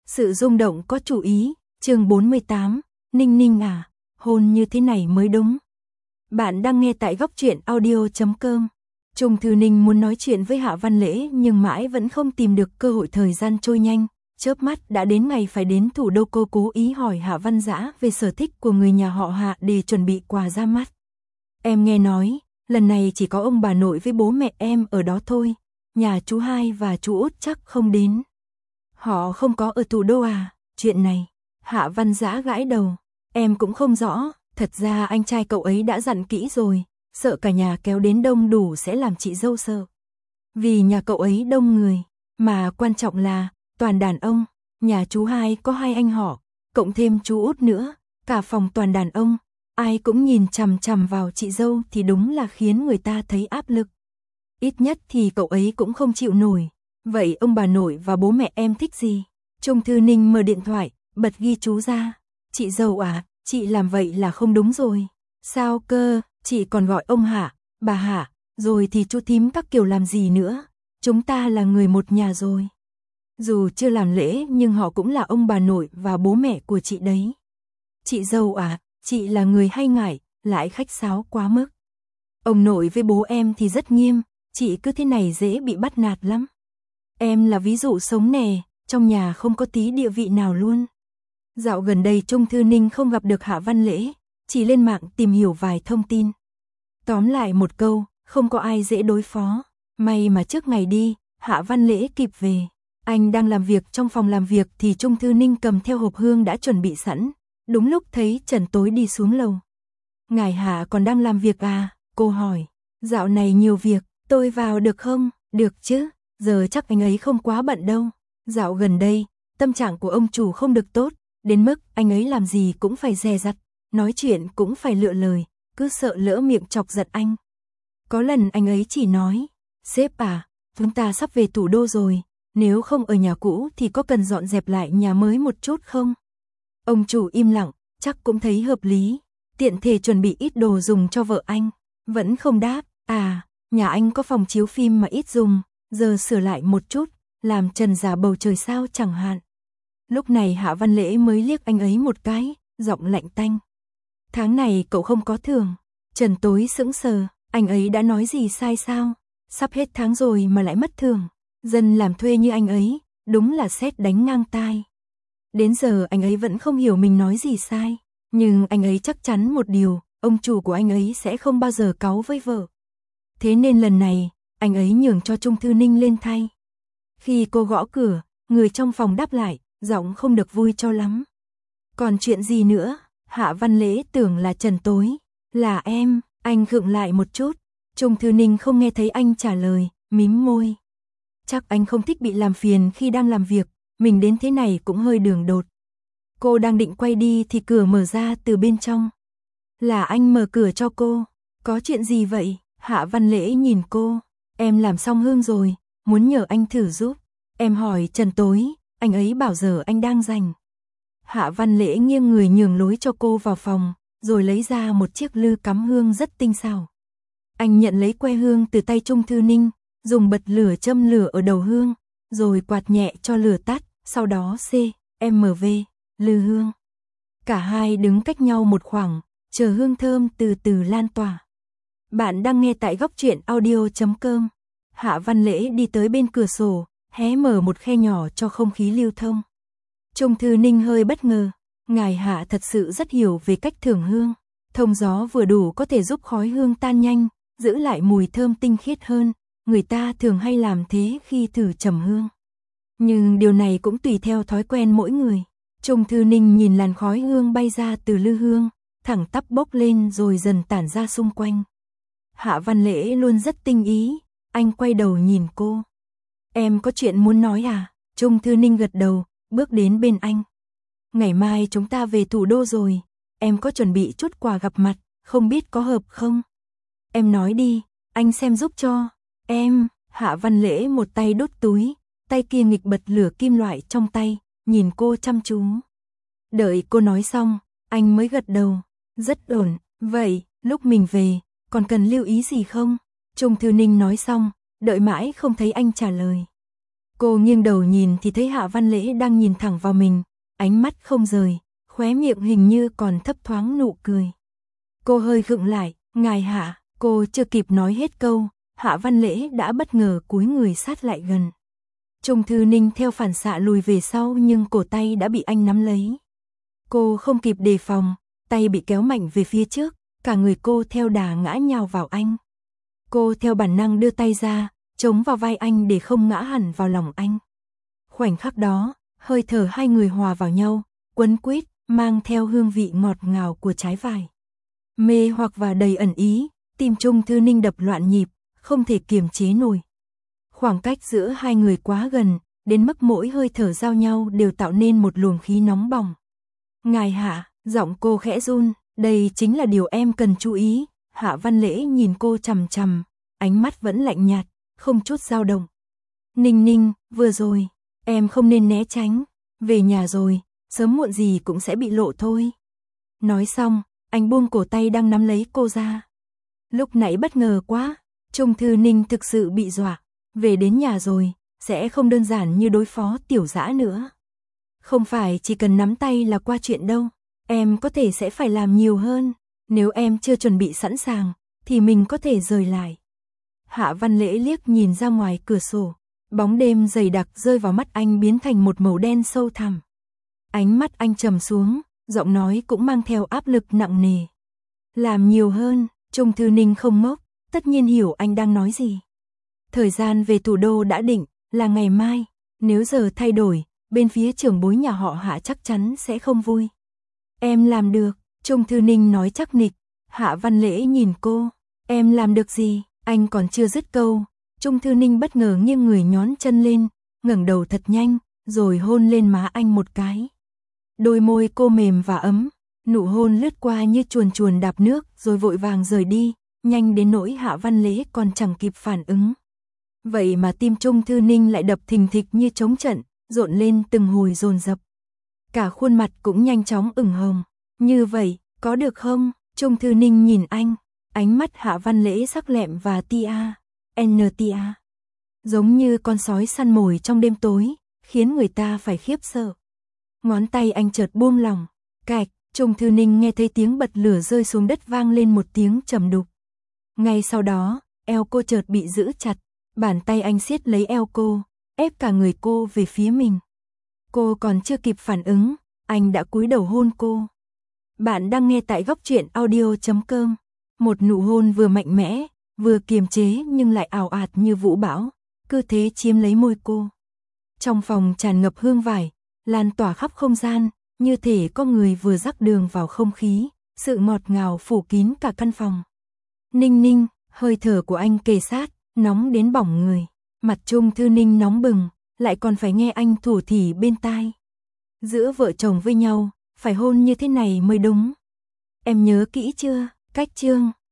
Sự rung động có chủ ý, chương 48, Ninh Ninh à, hôn như thế này mới đúng. Bạn đang nghe tại góc truyện audio.com. Trung Thư Ninh muốn nói chuyện với Hạ Văn Lễ nhưng mãi vẫn không tìm được cơ hội, thời gian trôi nhanh, chớp mắt đã đến ngày phải đến thủ đô. Cô cố ý hỏi Hạ Văn Dã về sở thích của người nhà họ Hạ để chuẩn bị quà ra mắt. Em nghe nói, lần này chỉ có ông bà nội với bố mẹ em ở đó thôi, nhà chú hai và chú út chắc không đến. Họ không có ở thủ đô à? Chuyện này, Hạ Văn Dã gãi đầu, em cũng không rõ, thật ra anh trai cậu ấy đã dặn kỹ rồi, sợ cả nhà kéo đến đông đủ sẽ làm chị dâu sợ. Vì nhà cậu ấy đông người, mà quan trọng là, toàn đàn ông, nhà chú hai có 2 anh họ, cộng thêm chú út nữa, cả phòng toàn đàn ông, ai cũng nhìn chằm chằm vào chị dâu thì đúng là khiến người ta thấy áp lực. Ít nhất thì cậu ấy cũng không chịu nổi. Vậy ông bà nội và bố mẹ em thích gì? Trung Thư Ninh mở điện thoại, bật ghi chú ra. Chị dâu à, chị làm vậy là không đúng rồi. Sao cơ, chị còn gọi ông Hạ, bà Hạ, rồi thì chú thím các kiểu làm gì nữa. Chúng ta là người một nhà rồi. Dù chưa làm lễ nhưng họ cũng là ông bà nội và bố mẹ của chị đấy. Chị dâu à, chị là người hay ngại, lại khách sáo quá mức. Ông nội với bố em thì rất nghiêm, chị cứ thế này dễ bị bắt nạt lắm. Em là ví dụ sống nè, trong nhà không có tí địa vị nào luôn. Dạo gần đây Trung Thư Ninh không gặp được Hạ Văn Lễ, chỉ lên mạng tìm hiểu vài thông tin. Tóm lại một câu, không có ai dễ đối phó. May mà trước ngày đi, Hạ Văn Lễ kịp về. Anh đang làm việc trong phòng làm việc thì Trung Thư Ninh cầm theo hộp hương đã chuẩn bị sẵn. Đúng lúc thấy Trần Tối đi xuống lầu. Ngài Hạ còn đang làm việc à? Cô hỏi. Dạo này nhiều việc, tôi vào được không? Được chứ, giờ chắc anh ấy không quá bận đâu. Dạo gần đây, tâm trạng của ông chủ không được tốt, đến mức anh ấy làm gì cũng phải dè dặt, nói chuyện cũng phải lựa lời, cứ sợ lỡ miệng chọc giận anh. Có lần anh ấy chỉ nói, sếp à, chúng ta sắp về thủ đô rồi, nếu không ở nhà cũ thì có cần dọn dẹp lại nhà mới một chút không? Ông chủ im lặng, chắc cũng thấy hợp lý, tiện thể chuẩn bị ít đồ dùng cho vợ anh. Vẫn không đáp, à, nhà anh có phòng chiếu phim mà ít dùng, giờ sửa lại một chút, làm trần giả bầu trời sao chẳng hạn. Lúc này Hạ Văn Lễ mới liếc anh ấy một cái, giọng lạnh tanh. Tháng này cậu không có thưởng. Trần Tối sững sờ, anh ấy đã nói gì sai sao? Sắp hết tháng rồi mà lại mất thưởng. Dân làm thuê như anh ấy, đúng là sét đánh ngang tai. Đến giờ anh ấy vẫn không hiểu mình nói gì sai, nhưng anh ấy chắc chắn một điều, ông chủ của anh ấy sẽ không bao giờ cáu với vợ. Thế nên lần này, anh ấy nhường cho Trung Thư Ninh lên thay. Khi cô gõ cửa, người trong phòng đáp lại, giọng không được vui cho lắm. Còn chuyện gì nữa? Hạ Văn Lễ tưởng là Trần Tối. Là em, anh khựng lại một chút. Trung Thư Ninh không nghe thấy anh trả lời, mím môi. Chắc anh không thích bị làm phiền khi đang làm việc, mình đến thế này cũng hơi đường đột. Cô đang định quay đi thì cửa mở ra từ bên trong. Là anh mở cửa cho cô. Có chuyện gì vậy? Hạ Văn Lễ nhìn cô. Em làm xong hương rồi, muốn nhờ anh thử giúp. Em hỏi Trần Tối, anh ấy bảo giờ anh đang rảnh. Hạ Văn Lễ nghiêng người nhường lối cho cô vào phòng, rồi lấy ra một chiếc lư cắm hương rất tinh xảo. Anh nhận lấy que hương từ tay Trung Thư Ninh, dùng bật lửa châm lửa ở đầu hương, rồi quạt nhẹ cho lửa tắt, sau đó CMV, lư hương. Cả hai đứng cách nhau một khoảng, chờ hương thơm từ từ lan tỏa. Bạn đang nghe tại góc truyện audio.com. Hạ Văn Lễ đi tới bên cửa sổ, hé mở một khe nhỏ cho không khí lưu thông. Trung Thư Ninh hơi bất ngờ, ngài Hạ thật sự rất hiểu về cách thưởng hương. Thông gió vừa đủ có thể giúp khói hương tan nhanh, giữ lại mùi thơm tinh khiết hơn. Người ta thường hay làm thế khi thử trầm hương. Nhưng điều này cũng tùy theo thói quen mỗi người. Trung Thư Ninh nhìn làn khói hương bay ra từ lư hương, thẳng tắp bốc lên rồi dần tản ra xung quanh. Hạ Văn Lễ luôn rất tinh ý, anh quay đầu nhìn cô. Em có chuyện muốn nói à? Trung Thư Ninh gật đầu, bước đến bên anh. Ngày mai chúng ta về thủ đô rồi, em có chuẩn bị chút quà gặp mặt, không biết có hợp không? Em nói đi, anh xem giúp cho. Em, Hạ Văn Lễ một tay đút túi, tay kia nghịch bật lửa kim loại trong tay, nhìn cô chăm chú. Đợi cô nói xong, anh mới gật đầu. Rất ổn, vậy, lúc mình về, còn cần lưu ý gì không? Trung Thư Ninh nói xong, đợi mãi không thấy anh trả lời. Cô nghiêng đầu nhìn thì thấy Hạ Văn Lễ đang nhìn thẳng vào mình, ánh mắt không rời, khóe miệng hình như còn thấp thoáng nụ cười. Cô hơi khựng lại, ngài Hạ, cô chưa kịp nói hết câu, Hạ Văn Lễ đã bất ngờ cúi người sát lại gần. Trung Thư Ninh theo phản xạ lùi về sau nhưng cổ tay đã bị anh nắm lấy. Cô không kịp đề phòng, tay bị kéo mạnh về phía trước, cả người cô theo đà ngã nhào vào anh. Cô theo bản năng đưa tay ra, chống vào vai anh để không ngã hẳn vào lòng anh. Khoảnh khắc đó, hơi thở hai người hòa vào nhau, quấn quýt, mang theo hương vị ngọt ngào của trái vải. Mê hoặc và đầy ẩn ý, tim Trung Thư Ninh đập loạn nhịp, không thể kiềm chế nổi. Khoảng cách giữa hai người quá gần, đến mức mỗi hơi thở giao nhau đều tạo nên một luồng khí nóng bỏng. Ngài Hạ, giọng cô khẽ run, đây chính là điều em cần chú ý. Hạ Văn Lễ nhìn cô chằm chằm, ánh mắt vẫn lạnh nhạt, không chút dao động. Ninh Ninh, vừa rồi, em không nên né tránh, về nhà rồi, sớm muộn gì cũng sẽ bị lộ thôi. Nói xong, anh buông cổ tay đang nắm lấy cô ra. Lúc nãy bất ngờ quá, Trung Thư Ninh thực sự bị dọa, về đến nhà rồi, sẽ không đơn giản như đối phó Tiểu Dã nữa. Không phải chỉ cần nắm tay là qua chuyện đâu, em có thể sẽ phải làm nhiều hơn, nếu em chưa chuẩn bị sẵn sàng, thì mình có thể rời lại. Hạ Văn Lễ liếc nhìn ra ngoài cửa sổ, bóng đêm dày đặc rơi vào mắt anh biến thành một màu đen sâu thẳm. Ánh mắt anh trầm xuống, giọng nói cũng mang theo áp lực nặng nề. Làm nhiều hơn, Trung Thư Ninh không ngốc, tất nhiên hiểu anh đang nói gì. Thời gian về thủ đô đã định, là ngày mai, nếu giờ thay đổi, bên phía trưởng bối nhà họ Hạ chắc chắn sẽ không vui. Em làm được, Trung Thư Ninh nói chắc nịch. Hạ Văn Lễ nhìn cô, em làm được gì? Anh còn chưa dứt câu, Trung Thư Ninh bất ngờ nghiêng người nhón chân lên, ngẩng đầu thật nhanh, rồi hôn lên má anh một cái. Đôi môi cô mềm và ấm, nụ hôn lướt qua như chuồn chuồn đạp nước rồi vội vàng rời đi, nhanh đến nỗi Hạ Văn Lễ còn chẳng kịp phản ứng. Vậy mà tim Trung Thư Ninh lại đập thình thịch như trống trận, rộn lên từng hồi dồn dập. Cả khuôn mặt cũng nhanh chóng ửng hồng. Như vậy, có được không? Trung Thư Ninh nhìn anh, ánh mắt Hạ Văn Lễ sắc lẹm và tia, giống như con sói săn mồi trong đêm tối, khiến người ta phải khiếp sợ. Ngón tay anh chợt buông lỏng, cạch, Trung Thư Ninh nghe thấy tiếng bật lửa rơi xuống đất vang lên một tiếng trầm đục. Ngay sau đó, eo cô chợt bị giữ chặt, bàn tay anh siết lấy eo cô, ép cả người cô về phía mình. Cô còn chưa kịp phản ứng, anh đã cúi đầu hôn cô. Bạn đang nghe tại Góc Truyện Audio.com. Một nụ hôn vừa mạnh mẽ, vừa kiềm chế nhưng lại ào ạt như vũ bão, cứ thế chiếm lấy môi cô. Trong phòng tràn ngập hương vải, lan tỏa khắp không gian, như thể có người vừa rắc đường vào không khí, sự ngọt ngào phủ kín cả căn phòng. Ninh Ninh, hơi thở của anh kề sát, nóng đến bỏng người. Mặt Trung Thư Ninh nóng bừng, lại còn phải nghe anh thủ thỉ bên tai. Giữa vợ chồng với nhau, phải hôn như thế này mới đúng. Em nhớ kỹ chưa? Cách chương